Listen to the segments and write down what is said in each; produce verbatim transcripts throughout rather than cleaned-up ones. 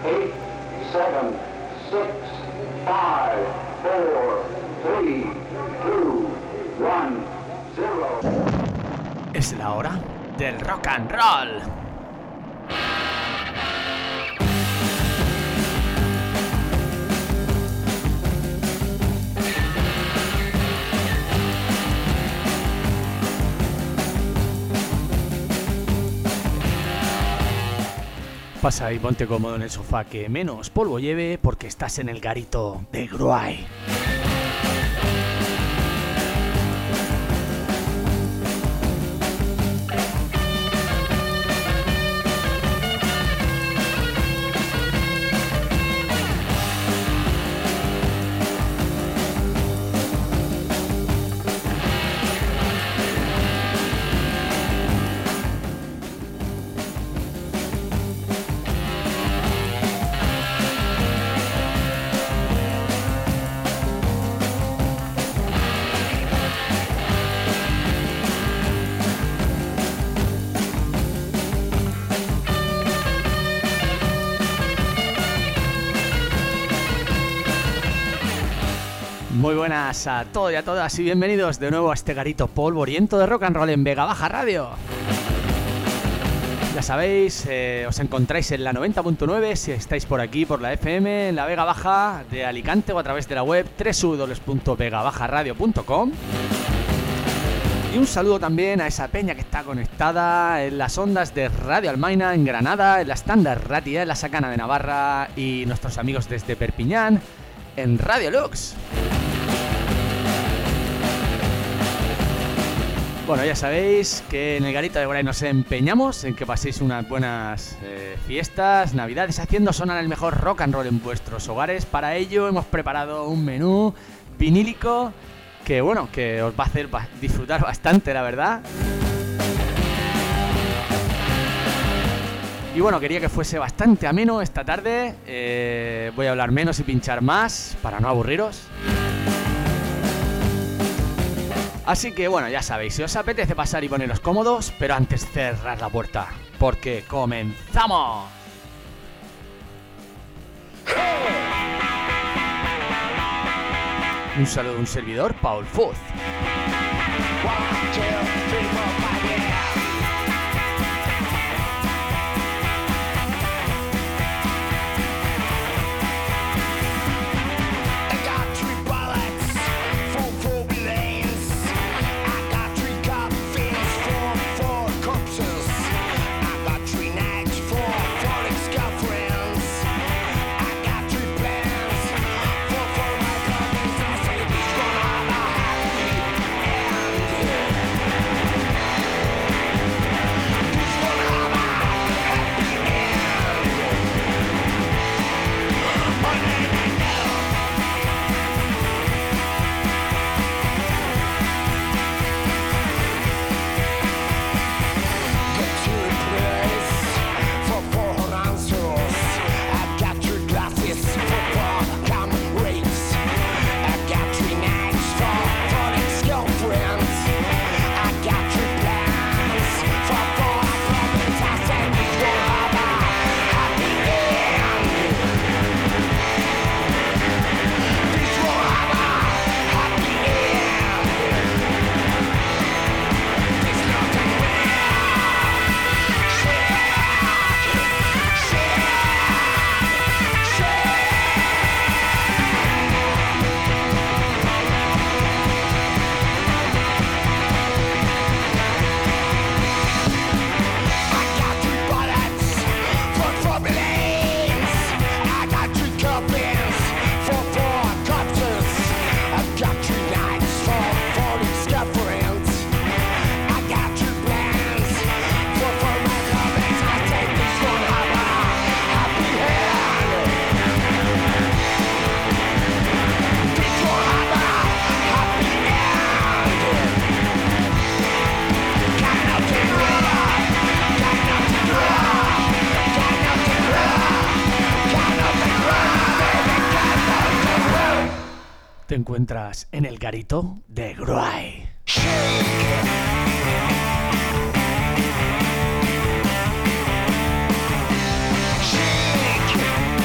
eight, seven, six, five, four, three, two, one, zero. Es la hora del rock and roll. Pasa y ponte cómodo en el sofá, que menos polvo lleve porque estás en el garito de Gruay. Muy buenas a todos y a todas y bienvenidos de nuevo a este garito polvoriento de rock and roll en Vega Baja Radio. Ya sabéis, eh, os encontráis en la noventa punto nueve si estáis por aquí, por la F M, en la Vega Baja de Alicante o a través de la web doble u doble u doble u punto vega baja radio punto com. Y un saludo también a esa peña que está conectada en las ondas de Radio Almaina en Granada, en la Standard Ratia en la Sacana de Navarra y nuestros amigos desde Perpiñán en Radio Lux. Bueno, ya sabéis que en el garito de Gruay nos empeñamos en que paséis unas buenas eh, fiestas, navidades, haciendo sonar el mejor rock and roll en vuestros hogares. Para ello hemos preparado un menú vinílico que, bueno, que os va a hacer disfrutar bastante, la verdad. Y bueno, quería que fuese bastante ameno esta tarde. Eh, voy a hablar menos y pinchar más para no aburriros. Así que bueno, ya sabéis, si os apetece pasar y poneros cómodos, pero antes cerrar la puerta, porque comenzamos. Un saludo de un servidor, Paul Fuz. Te encuentras en el garito de Gruay. Shake.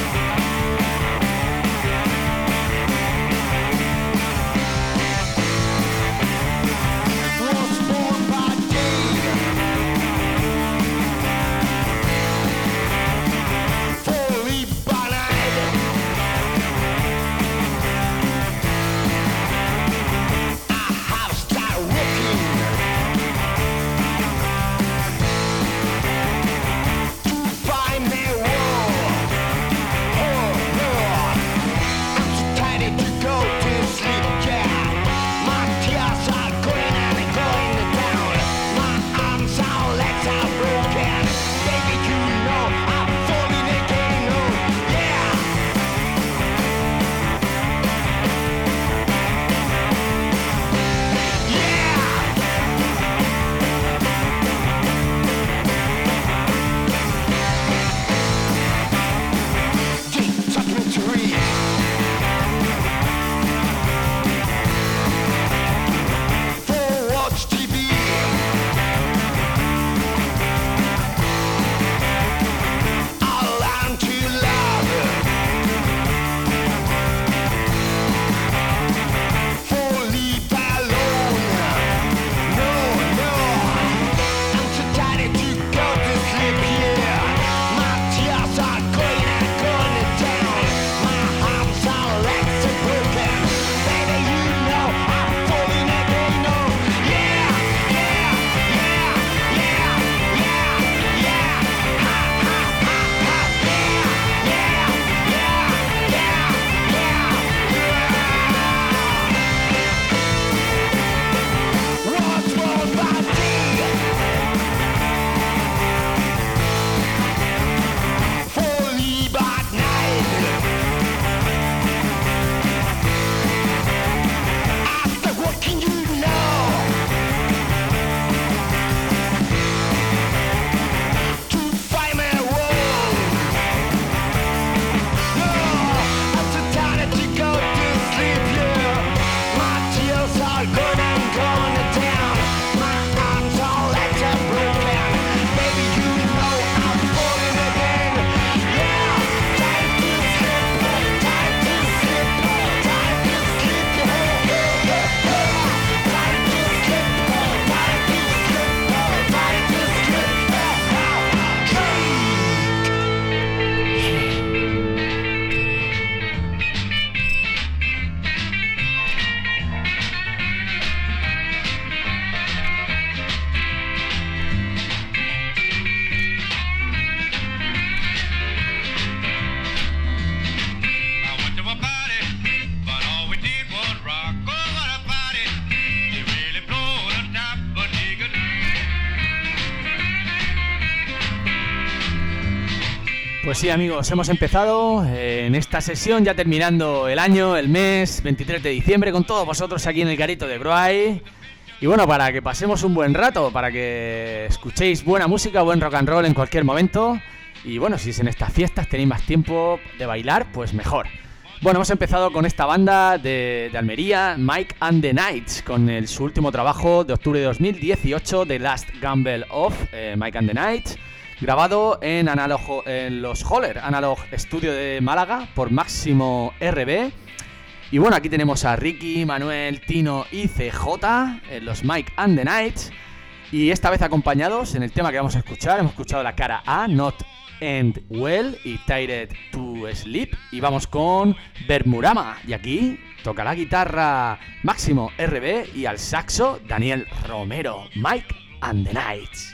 Pues sí, amigos, hemos empezado eh, en esta sesión, ya terminando el año, el mes, veintitrés de diciembre, con todos vosotros aquí en el Garito de Groy. Y bueno, para que pasemos un buen rato, para que escuchéis buena música, buen rock and roll en cualquier momento. Y bueno, si en estas fiestas tenéis más tiempo de bailar, pues mejor. Bueno, hemos empezado con esta banda de, de Almería, Mike and the Knights, con el, su último trabajo de octubre de dos mil dieciocho, The Last Gamble of eh, Mike and the Knights, grabado en, Analog, en los Holler Analog Studio de Málaga por Máximo R B. Y bueno, aquí tenemos a Ricky, Manuel, Tino y C J, en los Mike and the Knights. Y esta vez acompañados en el tema que vamos a escuchar. Hemos escuchado la cara A, Not End Well y Tired to Sleep. Y vamos con Bermurama. Y aquí toca la guitarra Máximo R B y al saxo Daniel Romero. Mike and the Knights.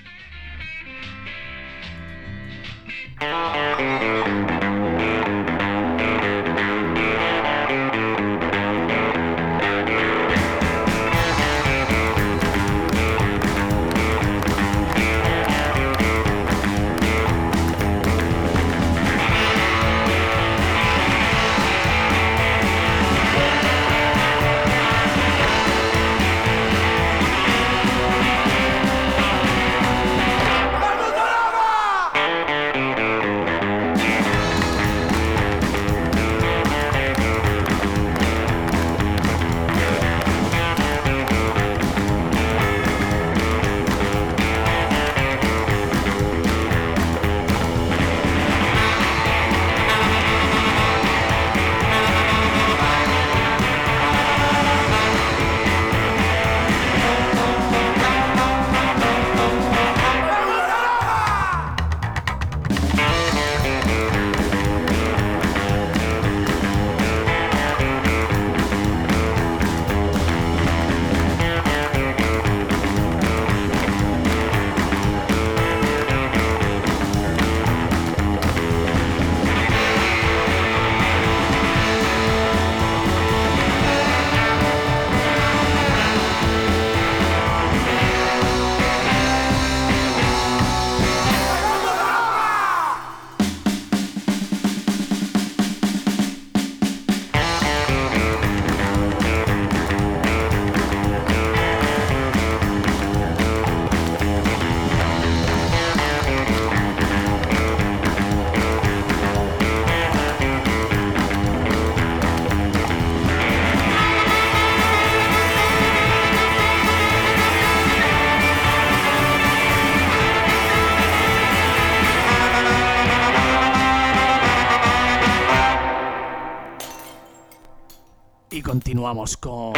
Continuamos con...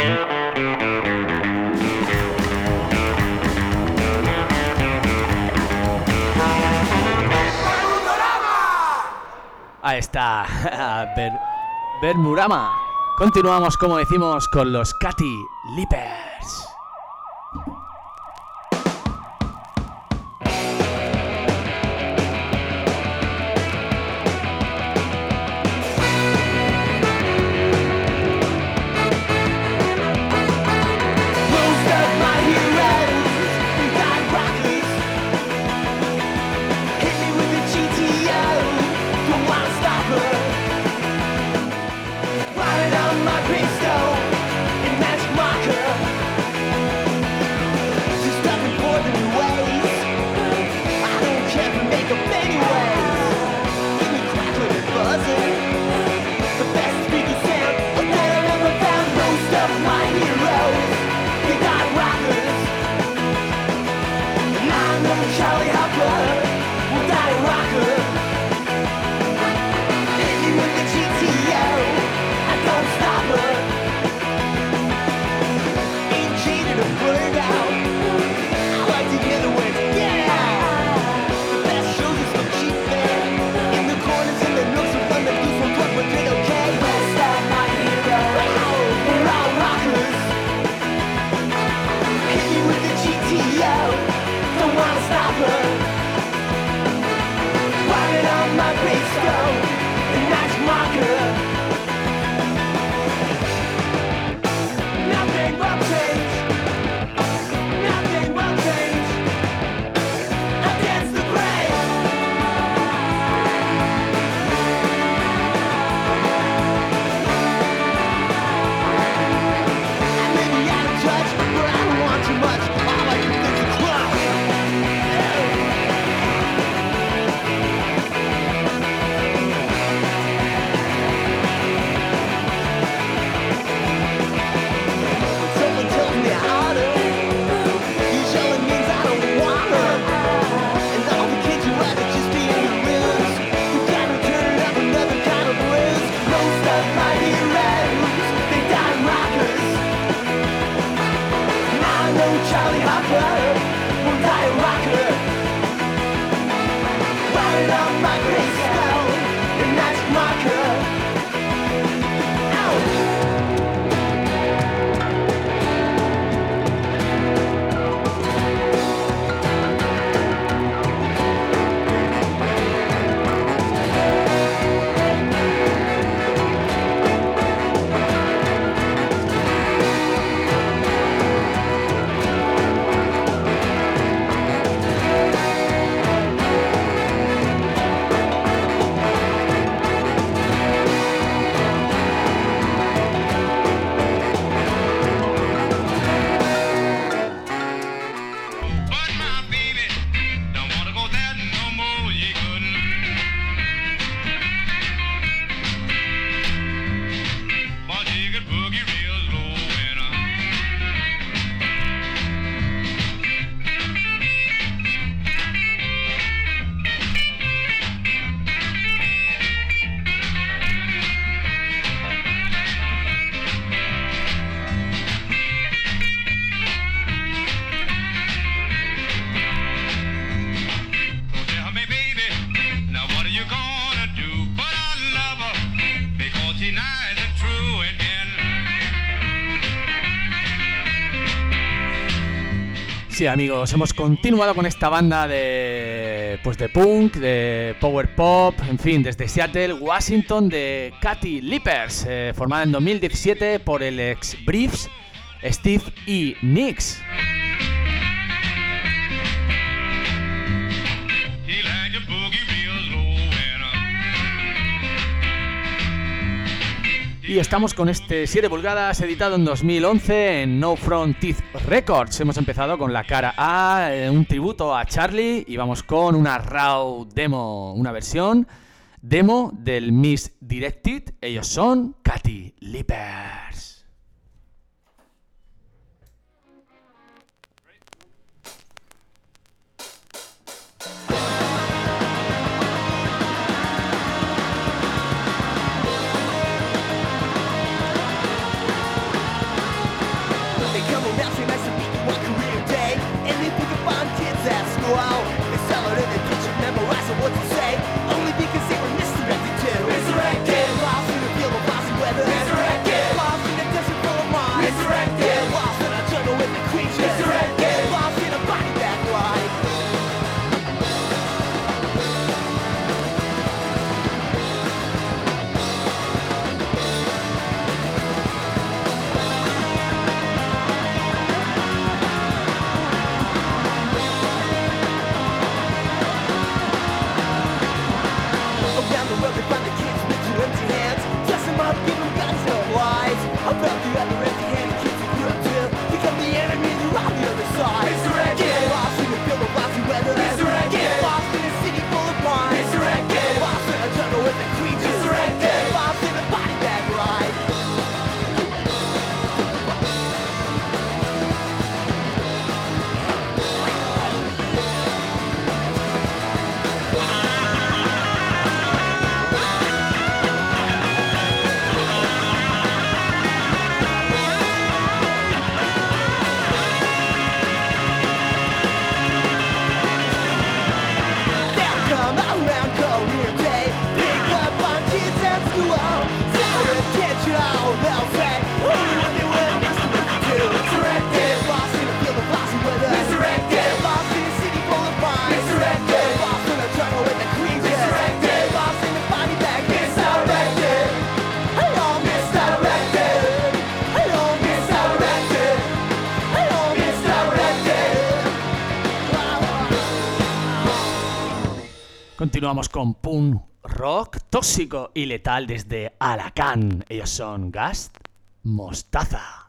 Ahí está, Ber... Bermurama. Continuamos, como decimos, con los Catty Leapers. Don't wanna stop her. Sí, amigos, hemos continuado con esta banda de pues de punk, de power pop, en fin, desde Seattle, Washington, de Katy Lippers, eh, formada en dos mil diecisiete por el ex Briefs, Steve y Nicks. Y estamos con este siete pulgadas editado en dos mil once en No Front Teeth Records. Hemos empezado con la cara A, eh, un tributo a Charlie, y vamos con una raw demo, una versión demo del Misdirected. Ellos son Katy Lippers. Wow, they sell it in the kitchen, memorize what to say. Only because they were misdirected too. Misdirected, lost in the field of lousy weather. Misdirected, lost in a desert full of mines. Misdirected, lost in a jungle with the creatures. Misdirected, lost in a body back life. They find the kids with two empty hands. Dress them up, give them guns, no lies. About the other empty-handed kids who grew up to become the enemy, they're on the other side. Misdirected, get lost in the field of lousy weather. Misdirected, get lost in a city full of mines. Misdirected, get lost in a jungle with the creatures. Misdirected, get lost in a body bag ride. Continuamos con punk rock tóxico y letal desde Alacant. Ellos son Gast Mostaza.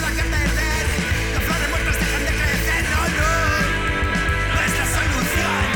Nuestra solución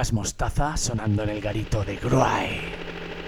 Gas Mostaza sonando en el garito de Gruay.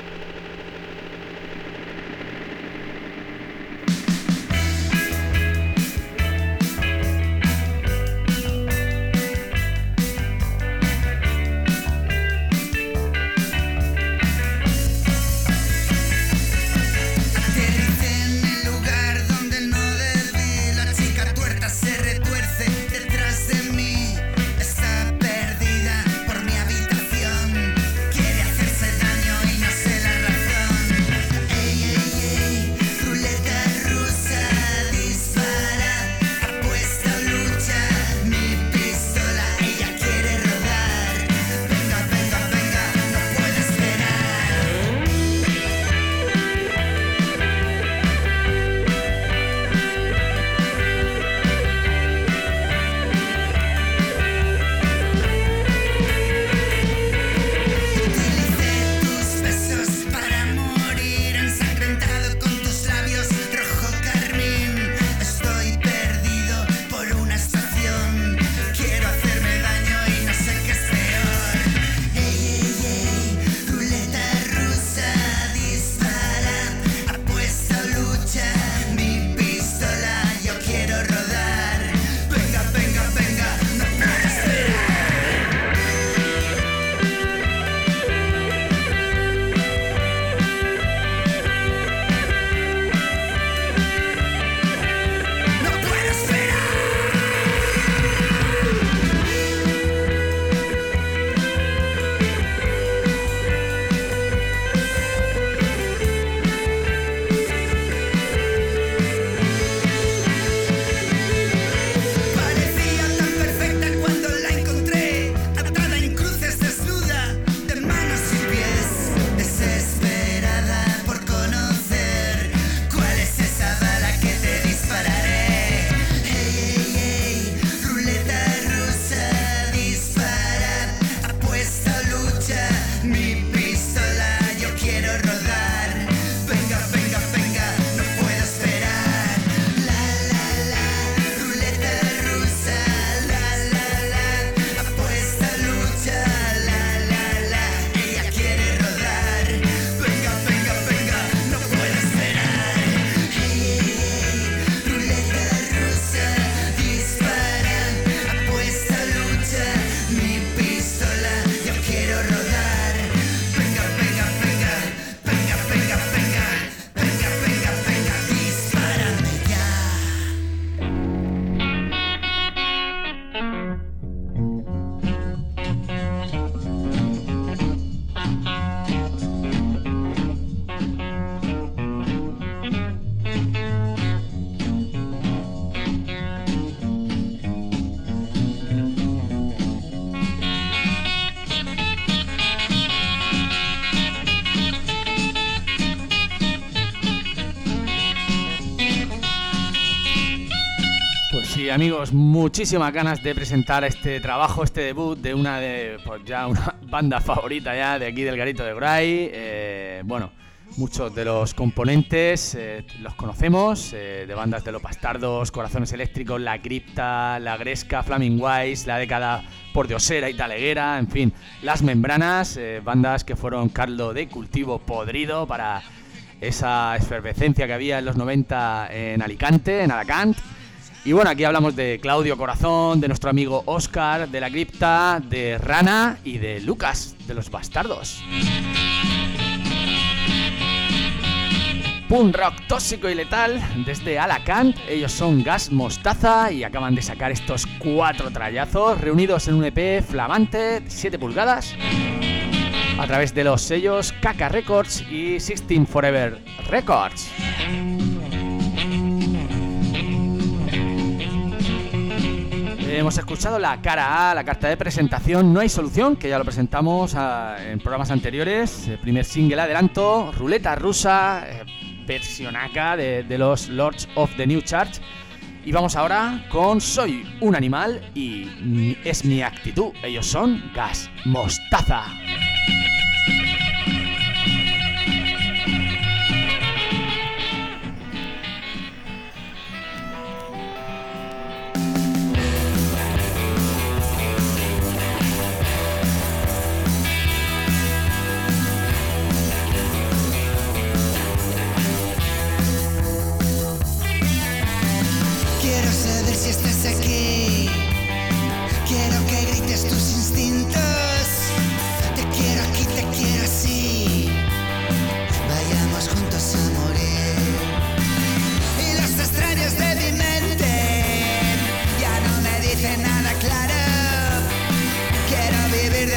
Sí, amigos, muchísimas ganas de presentar este trabajo, este debut de una de, pues ya una banda favorita ya de aquí del garito de Gruay. Eh, bueno, muchos de los componentes eh, los conocemos, eh, de bandas de Los Bastardos, Corazones Eléctricos, La Cripta, La Gresca, Flaming Wise, La Década Pordiosera y Taleguera, en fin, Las Membranas, eh, bandas que fueron caldo de cultivo podrido para esa efervescencia que había en los noventa en Alicante, en Alacant. Y bueno, aquí hablamos de Claudio Corazón, de nuestro amigo Óscar, de La Cripta, de Rana y de Lucas, de Los Bastardos. Punk rock tóxico y letal desde Alacant. Ellos son Gas Mostaza y acaban de sacar estos cuatro trallazos reunidos en un E P flamante de siete pulgadas a través de los sellos Kaka Records y sixteen Forever Records. Hemos escuchado la cara A, la carta de presentación, No hay solución, que ya lo presentamos a, en programas anteriores. El primer single adelanto, Ruleta Rusa, eh, versionaca de, de los Lords of the New Church. Y vamos ahora con Soy un animal y mi, es mi actitud. Ellos son Gas Mostaza.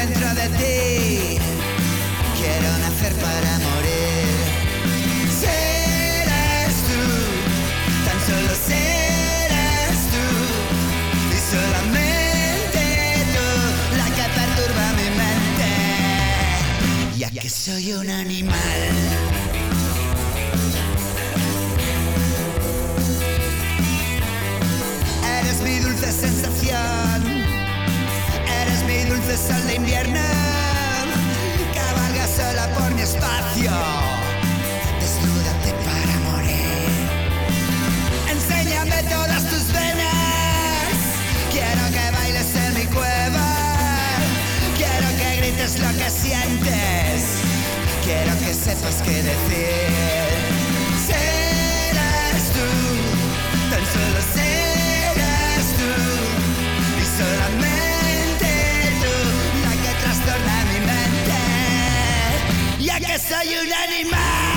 dentro de ti. Quiero nacer para morir. Serás tú, tan solo serás tú, y solamente tú la que perturba mi mente, ya que soy un animal. Eres mi dulce sensación, eres mi dulce sol de invierno, cabalga sola por mi espacio, desnúdate para morir. Enséñame todas tus venas, quiero que bailes en mi cueva, quiero que grites lo que sientes, quiero que sepas qué decir. Serás tú, tan solo serás tú, y solamente tú la que trastorna mi mente, ya que soy un animal.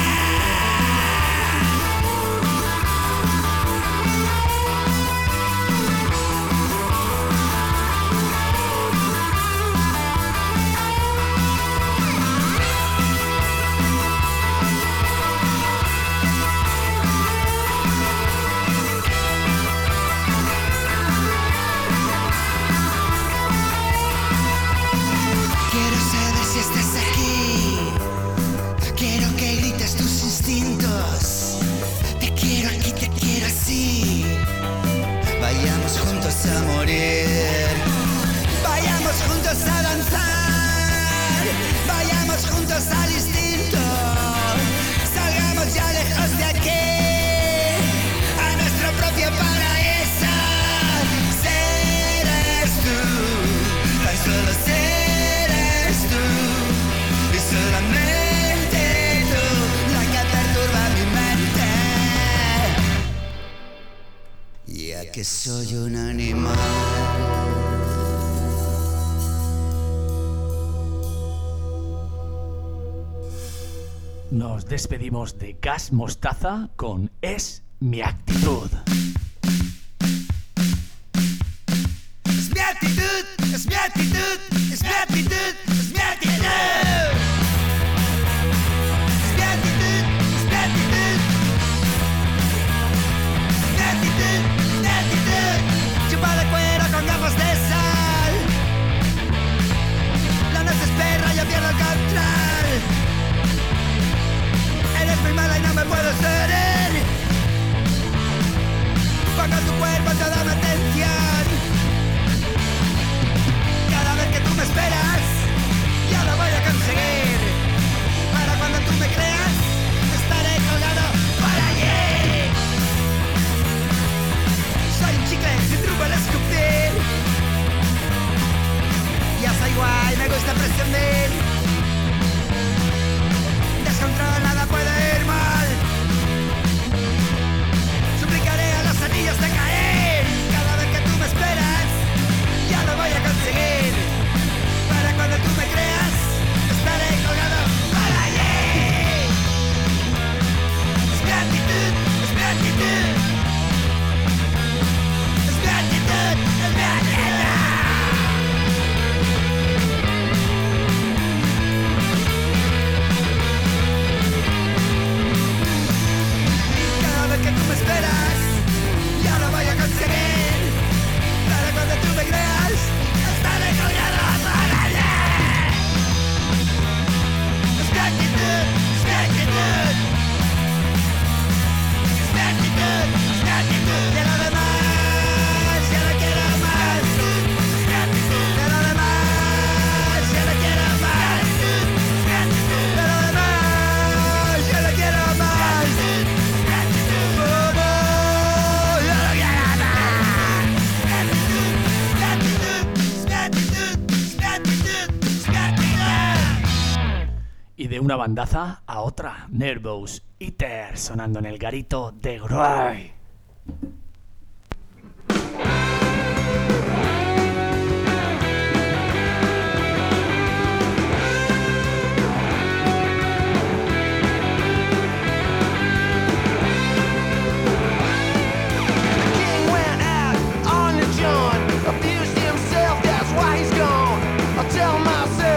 Quiero saber si estás aquí, quiero que grites tus instintos, te quiero aquí, te quiero así. Vayamos juntos a morir, vayamos juntos a danzar, vayamos juntos al instinto, salgamos ya lejos de aquí, a nuestro propio paraíso. Serás tú, tan solo serás tú, y solamente tú la que perturba mi mente, ya que soy un animal. Nos despedimos de Gas Mostaza con Es mi actitud. Es mi actitud, es mi actitud, es mi actitud, es mi actitud. Es mi actitud, es mi actitud. Es mi actitud, es mi actitud. Chupa de cuero con gafas de sal. La noche es perra, yo pierdo el control. Eres muy mala y no me puedo ser. Pongo tu cuerpo toda mi atención. Cada vez que tú me esperas, yo lo voy a conseguir. Para cuando tú me creas, estaré colgado por allí. Soy un chicle sin truco al escupir. Ya soy guay, me gusta presumir. Descontrol, nada puede ir mal. Suplicaré a los anillos de caer. Cada vez que tú me esperas, ya lo voy a conseguir. Para cuando tú me creas, estaré colgado por allí. Es mi actitud, es mi actitud. Es mi actitud, es mi actitud. Cada vez que tú me esperas, ya lo voy a conseguir. Para cuando tú me creas, estaré colgado por allí. Es mi actitud, es mi actitud. Es mi actitud, es mi actitud. De lo demás, ya no quiero más. Es mi actitud. De lo demás, ya no quiero más. Es mi actitud. De lo demás, ya no quiero más. Es mi actitud. Oh, no, ya no quiero más. Es mi actitud, es mi actitud, es mi actitud. Y de una bandaza a otra, Nervous Eater sonando en el garito de Groy. King went out on the John, abused himself, that's why he's gone. I tell myself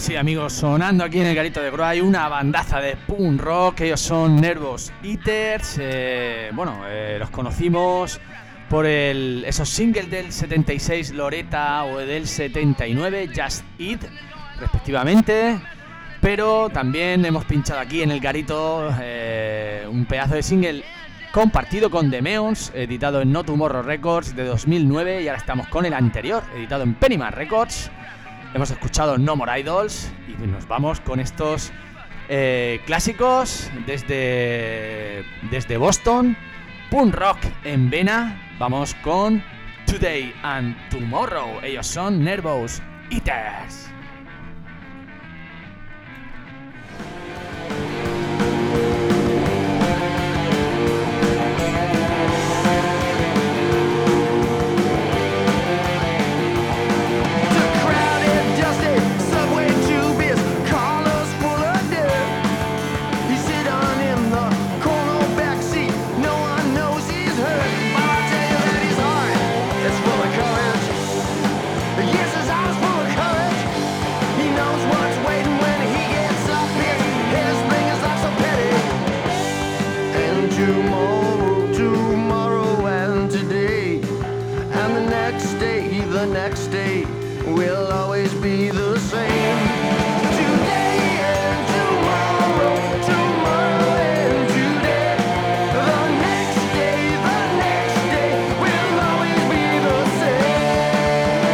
Sí, amigos, sonando aquí en el Garito de Groy una bandaza de punk rock. Ellos son Nervous Eaters. eh, Bueno, eh, los conocimos por el, esos singles del setenta y seis, Loretta, o del setenta y nueve, Just Eat, respectivamente. Pero también hemos pinchado aquí en el Garito eh, un pedazo de single compartido con The Meons, editado en No Tomorrow Records de dos mil nueve. Y ahora estamos con el anterior, editado en Pennyman Records. Hemos escuchado No More Idols y nos vamos con estos eh, clásicos desde, desde Boston, punk rock en vena. Vamos con Today and Tomorrow. Ellos son Nervous Eaters. Next day will always be the same. Today and tomorrow, tomorrow and today. The next day, the next day will always be the same.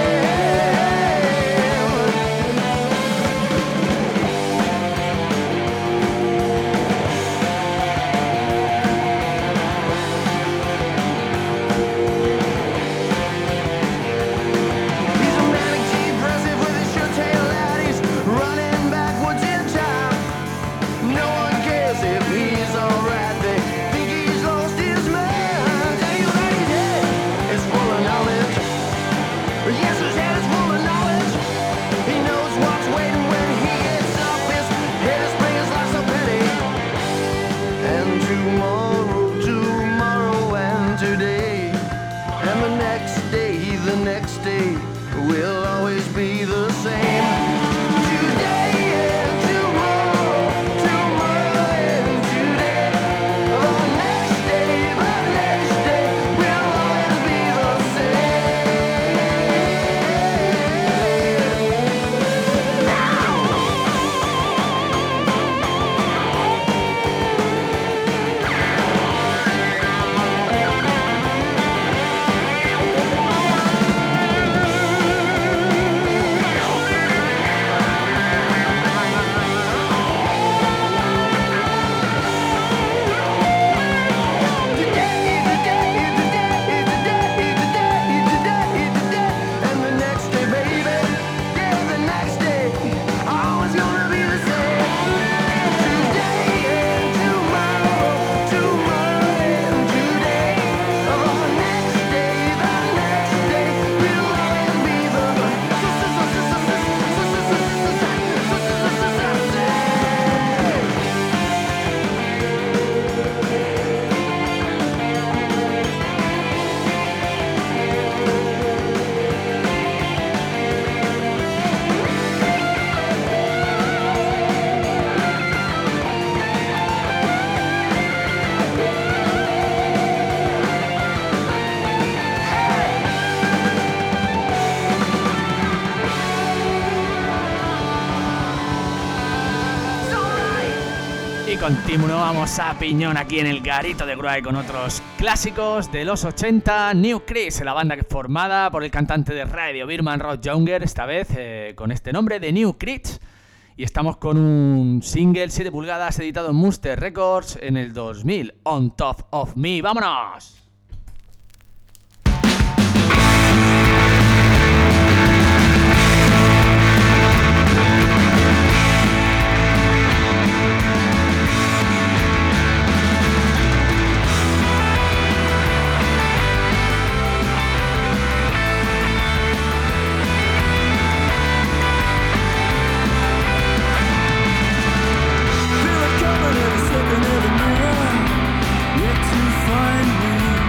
Will always be the same. Today and tomorrow, tomorrow and today. The next day, the next day will always be the same. Continuamos a piñón aquí en el Garito de Groy con otros clásicos de los ochenta. New Crease, la banda formada por el cantante de Radio Birman, Rod Younger, esta vez eh, con este nombre de New Crease. Y estamos con un single siete pulgadas editado en Monster Records en el dos mil, On Top of Me. ¡Vámonos! Feel it coming every second, every minute. Yet to find me.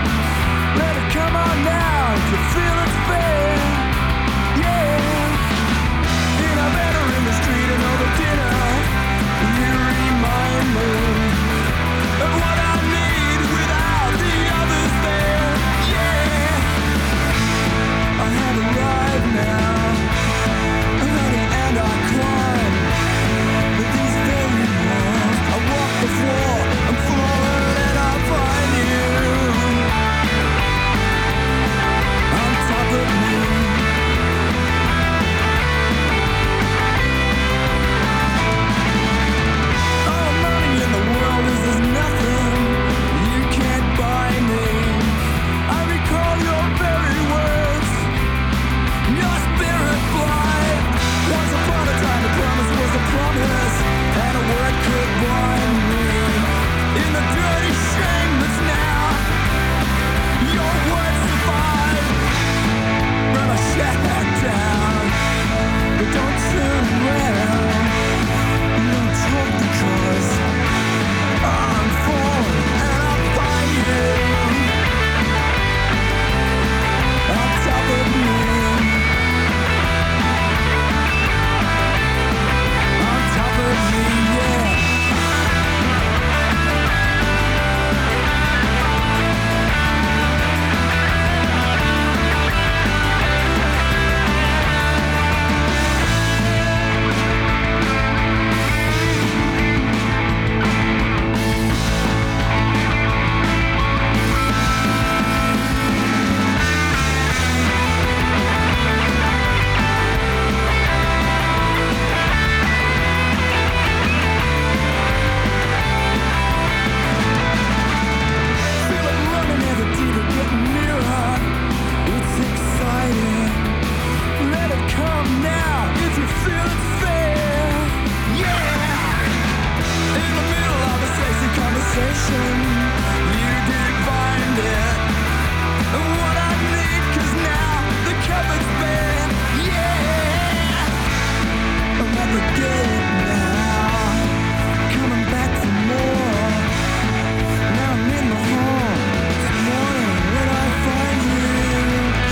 sensation. You didn't find it. What I need, 'cause now the cupboard's bare. Yeah, I'm at the gate now, coming back for more. Now I'm in my home. This morning when I find you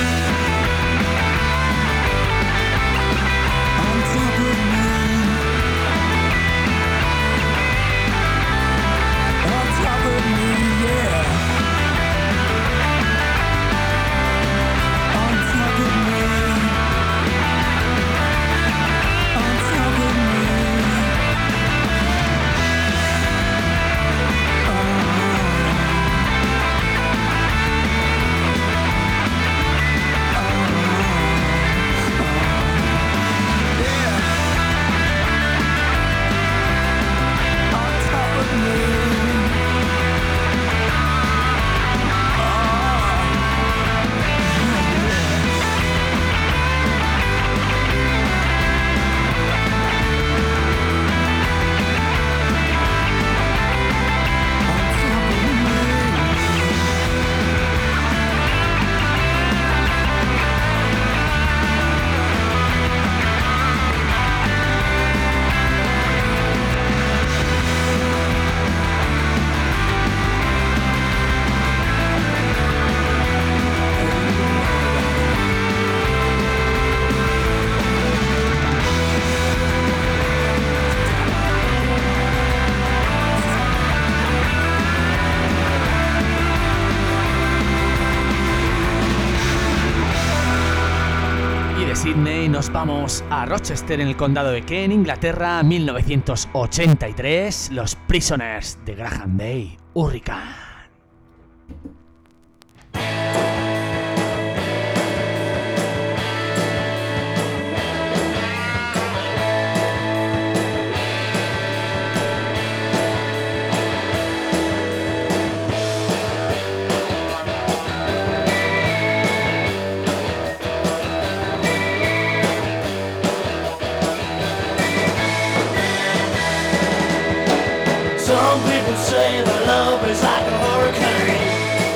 on top of me, on top of me, yeah. On top of me, on top of me. Sydney nos vamos a Rochester, en el condado de Kent, Inglaterra, mil novecientos ochenta y tres, los Prisoners de Graham Day, Hurricane. Some people say that love is like a hurricane.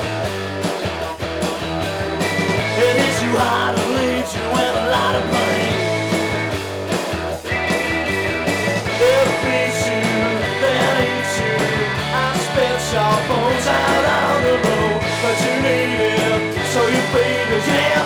It hits you hard and leaves you with a lot of pain. It beats you, then eats you. I spit your bones out on the road, but you need it, so you feed it, yeah.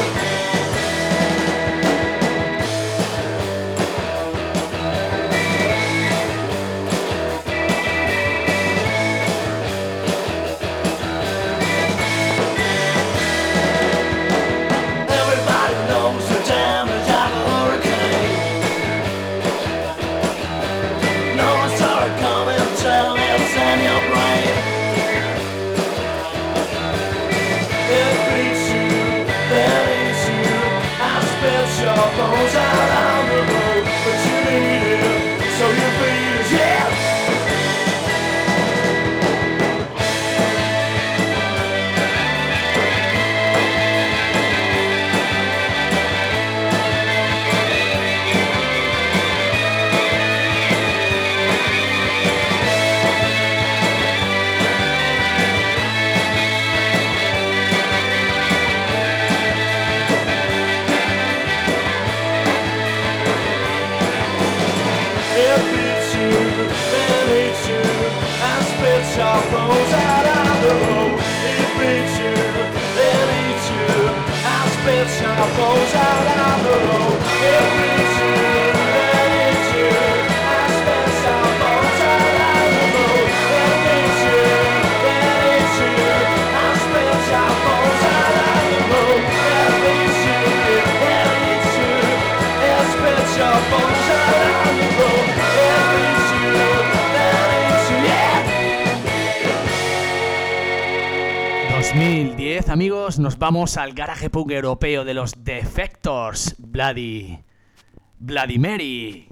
Goes out on the road, but you need it, so you feed it, yeah. Your clothes out on the road. It beats you, then eats you. I spit your clothes out on the road. It beats you, then eats you. I spit your clothes out on the road. It beats you, then eats you. I spit your clothes out on the road. It beats you, then eats you. I spit your clothes out on the road. It beats you, then eats you, yeah. dos mil diez, amigos, nos vamos al garaje punk europeo de los Defectors, Bloody... Bloody Mary.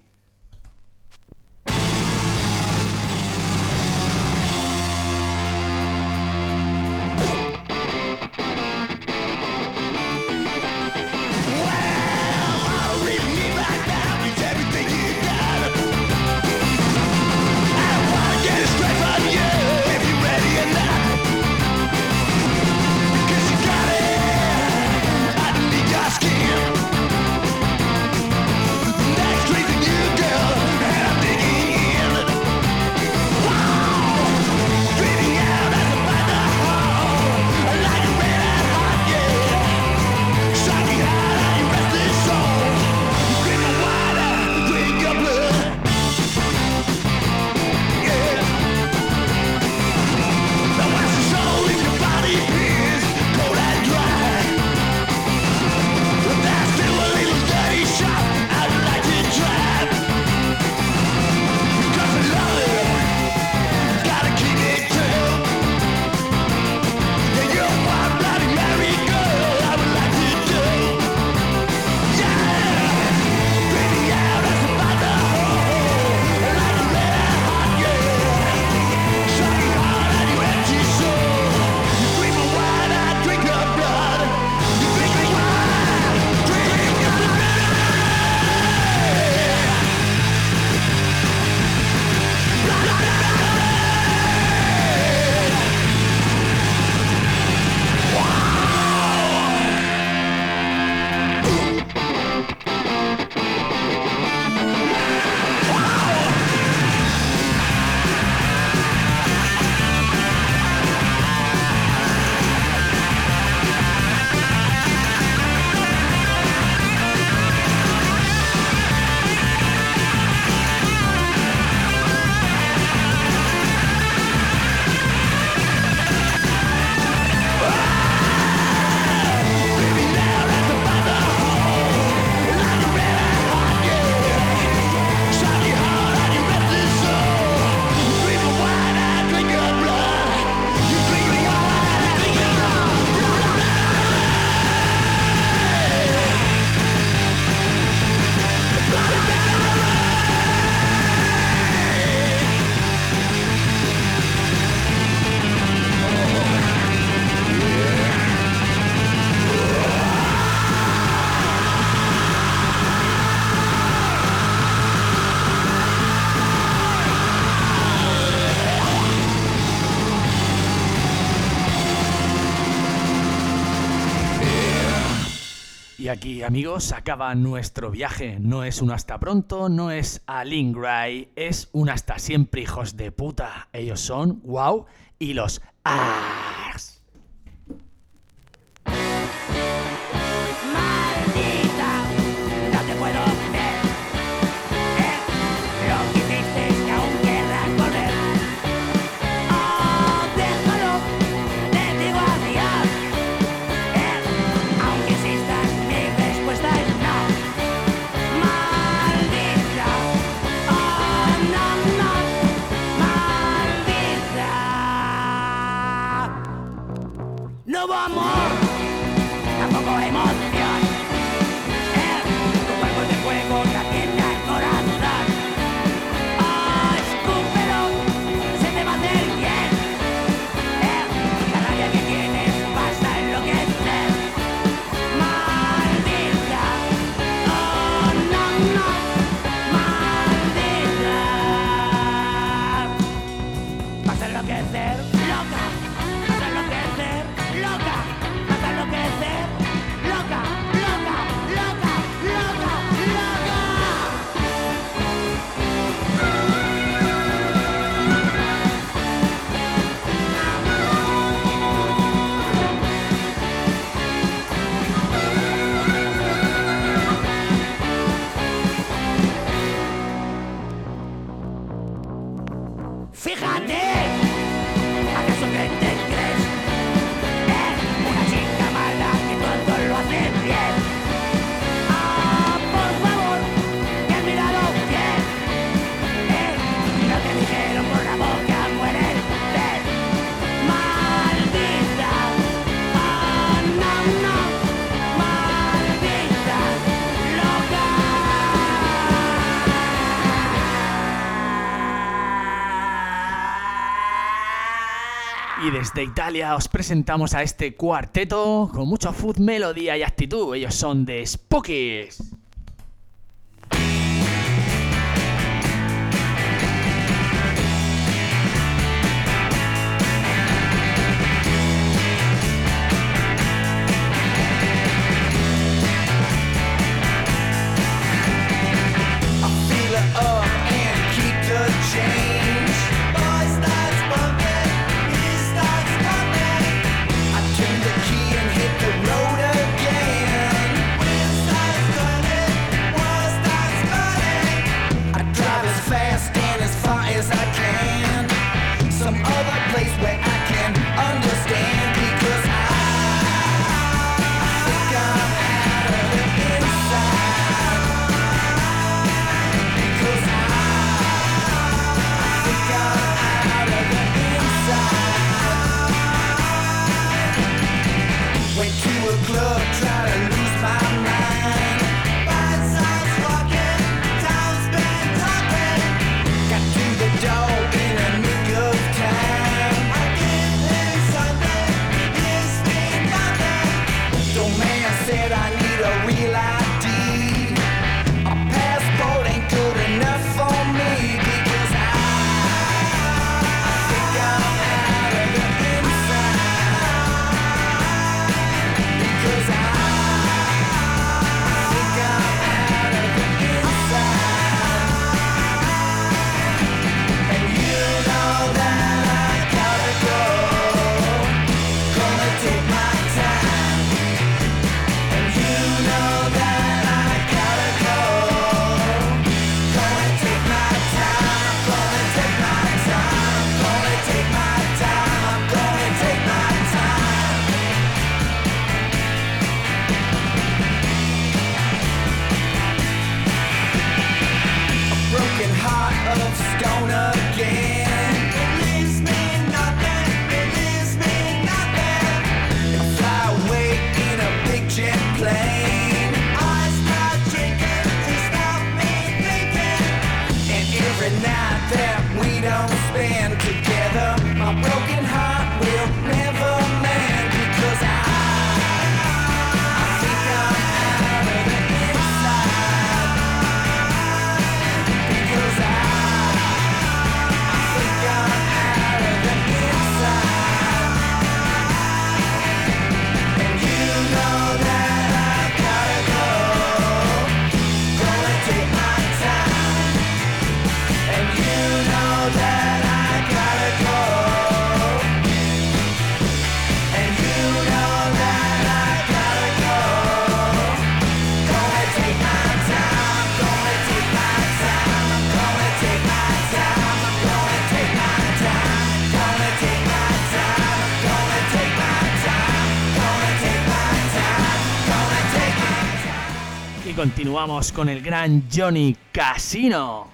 Straight from you. Y aquí, amigos, acaba nuestro viaje. No es un hasta pronto, no es a Lingray, es un hasta siempre, hijos de puta. Ellos son Wow y los Ars. Maldita, no te puedo ver. Eh, lo que hiciste es que aún querrás volver. Oh, déjalo, te digo adiós. Eh, aunque existan, mi respuesta es no. Maldita, oh no, no. Maldita. No hubo amor, tampoco emoción. Eh, tu cuerpo es de fuego que atiende al corazón. Oh, escúpelo, se te va a hacer bien. Eh, la rabia que tienes vas a enloquecer. Maldita, oh no, no. Maldita. Vas a enloquecer, loca. Vas a enloquecer, loca. Vas a enloquecer, loca, loca, loca, loca, loca. Fíjate, ¿acaso que te crees? Eh, una chica mala que todo lo hace bien. Ah, por favor, que has mirado bien. Eh, no te dijeron por la boca muere el pez. Maldita, ah, no, no. Maldita, loca. Y desde Italia os presentamos a este cuarteto con mucho food, melodía y actitud. Ellos son de Spookies. Feel it up and keep the change. Boy starts bumping, he starts pumping. I turn the key and hit the road again. Wind starts turning, war starts burning. I drive as fast and as far as I can. Some other place where I can understand because I think I'm out of the inside. Because I think I'm out of the inside. Went to a club, tried to lose my mind. Bad sides rocking, town's been talking. Got to the door in a nick of time. I give him something, he gives me nothing. The man said I need a real I D. A passport ain't good enough for me because I think I'm out of the inside. Because I think I'm out of the inside. And you know that I gotta go. Gonna take my time. And you know that I gotta go. Gonna take my time, gonna take my time, gonna take my time, gonna take my time. A broken heart of stone again. It leaves me nothing, it leaves me nothing. I fly away in a big jet plane. I start drinking to stop me thinking. And every night that we don't spend together, my broken heart will never mend because I, I think I'm out of the inside. Because I, I think I'm out of the inside. And you know that I gotta continuamos con el gran Johnny Casino.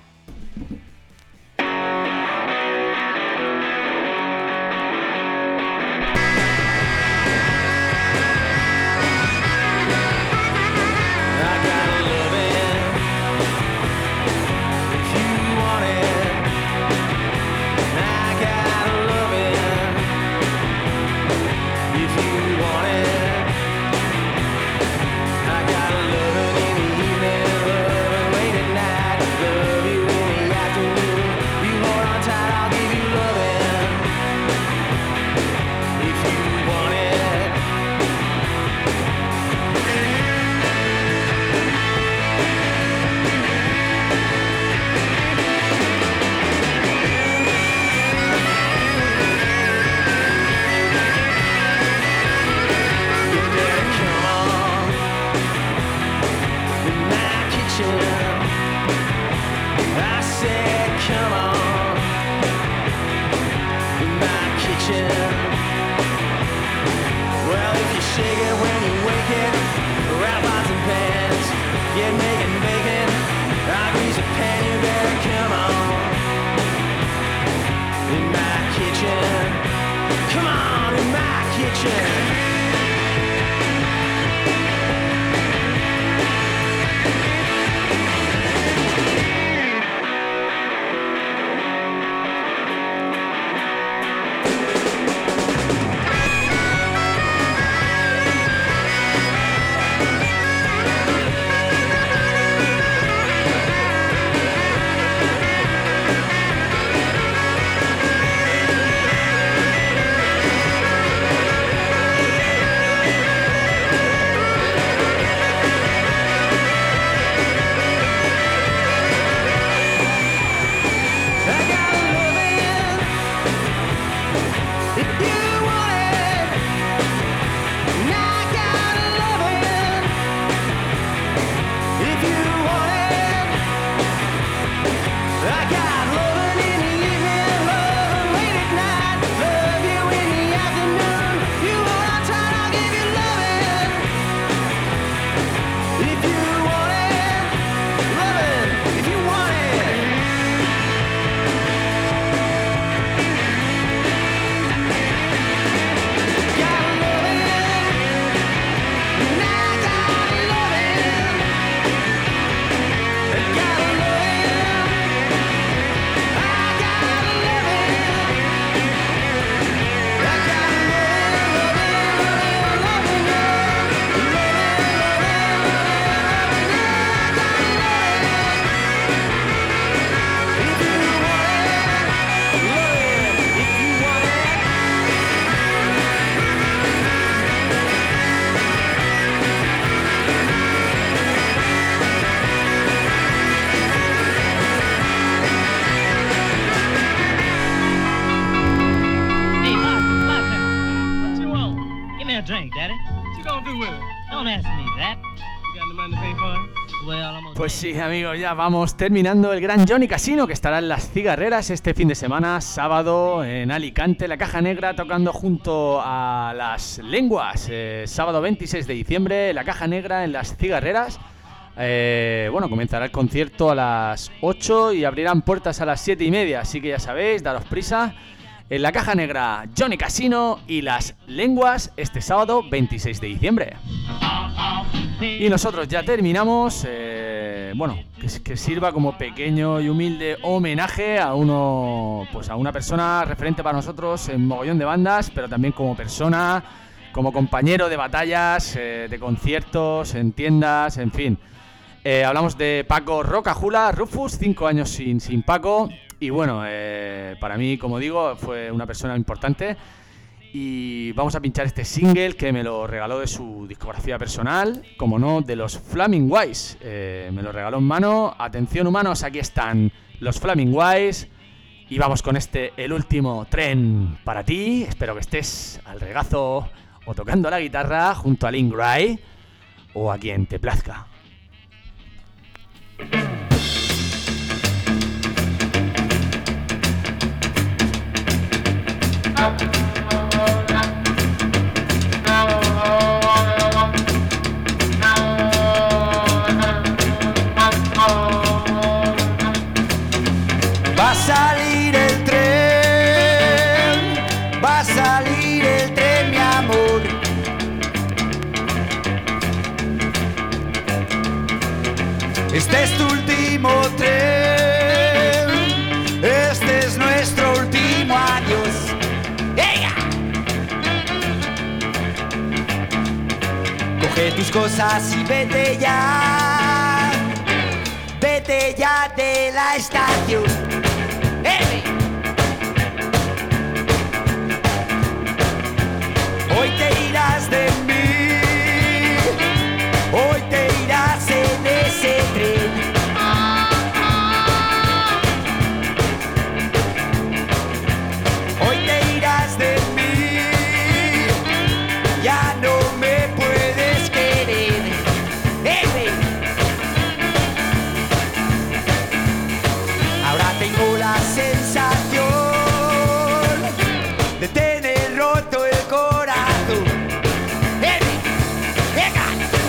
Pues sí, amigos, ya vamos terminando el gran Johnny Casino, que estará en las cigarreras este fin de semana, sábado en Alicante, la Caja Negra, tocando junto a Las Lenguas. Eh, sábado veintiséis de diciembre, la Caja Negra en las cigarreras. Eh, bueno, comenzará el concierto a las ocho y abrirán puertas a las siete y media, así que ya sabéis, daros prisa. En la Caja Negra, Johnny Casino y Las Lenguas este sábado veintiséis de diciembre. Y nosotros ya terminamos. Eh, bueno, que, que sirva como pequeño y humilde homenaje a uno, pues a una persona referente para nosotros en mogollón de bandas, pero también como persona, como compañero de batallas, eh, de conciertos, en tiendas, en fin. Eh, hablamos de Paco Rocajula, Rufus, cinco años sin, sin Paco. Y bueno, eh, para mí, como digo, fue una persona importante. Y vamos a pinchar este single que me lo regaló de su discografía personal, como no, de los Flaming Wise. Eh, me lo regaló en mano. Atención, humanos, aquí están los Flaming Wise. Y vamos con este, el último tren para ti. Espero que estés al regazo o tocando la guitarra junto a Link Wright o a quien te plazca. Oh, va a salir el tren, mi amor. Este es tu último tren, este es nuestro último adiós. ¡Ella! Coge tus cosas y vete ya, vete ya de la estación. ¡Ey! Hoy te irás de mí, hoy te irás en ese tren. Hoy te irás de mí, ya no me puedes querer. ¡Ey! Ahora tengo la sensación de tener roto el corazón. ¡Ey! ¡Venga!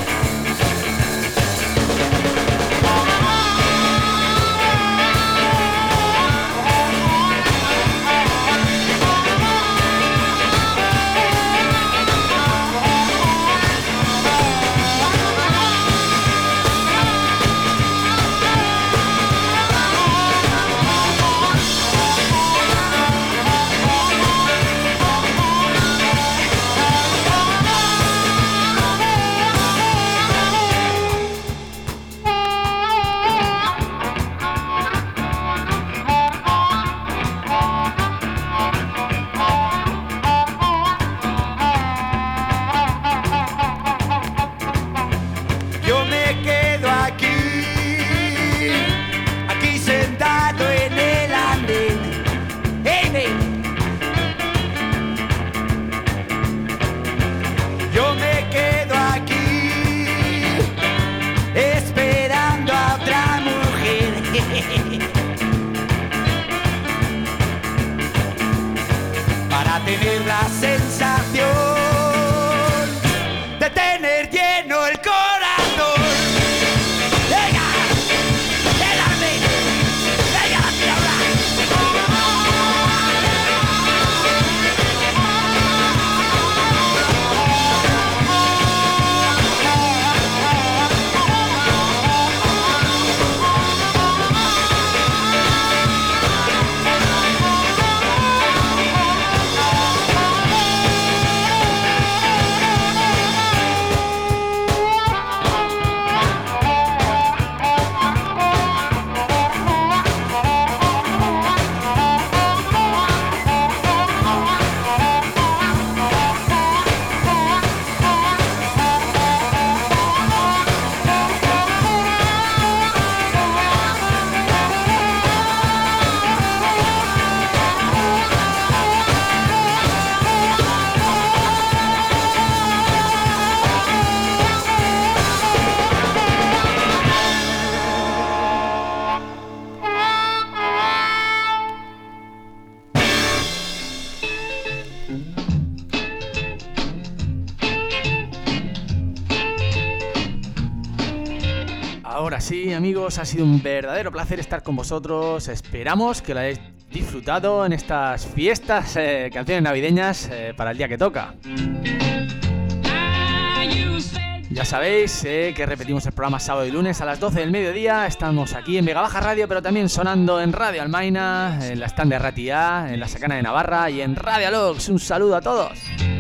Yo me quedo aquí, aquí sentado en el andén. ¡Hey, hey! Yo me quedo aquí, esperando a otra mujer. Para tener la sensación de tener lleno el corazón. ¡Venga! ¡Quédame! ¡Venga, la tierra! Ahora sí, amigos, ha sido un verdadero placer estar con vosotros. Esperamos que lo hayáis disfrutado en estas fiestas, eh, canciones navideñas eh, para el día que toca. Ya sabéis eh, que repetimos el programa sábado y lunes a las doce del mediodía. Estamos aquí en Vega Baja Radio, pero también sonando en Radio Almaina, en la stand de Ratia, en la Sacana de Navarra y en Radio Alox. Un saludo a todos.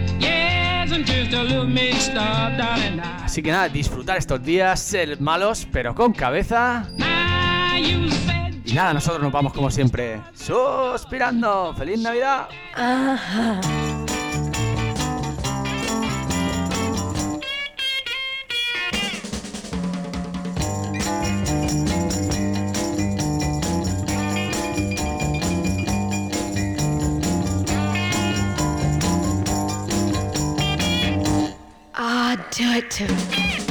Así que nada, disfrutar estos días, ser malos, pero con cabeza. Y nada, nosotros nos vamos como siempre, suspirando. ¡Feliz Navidad! Ajá. Ah, do it to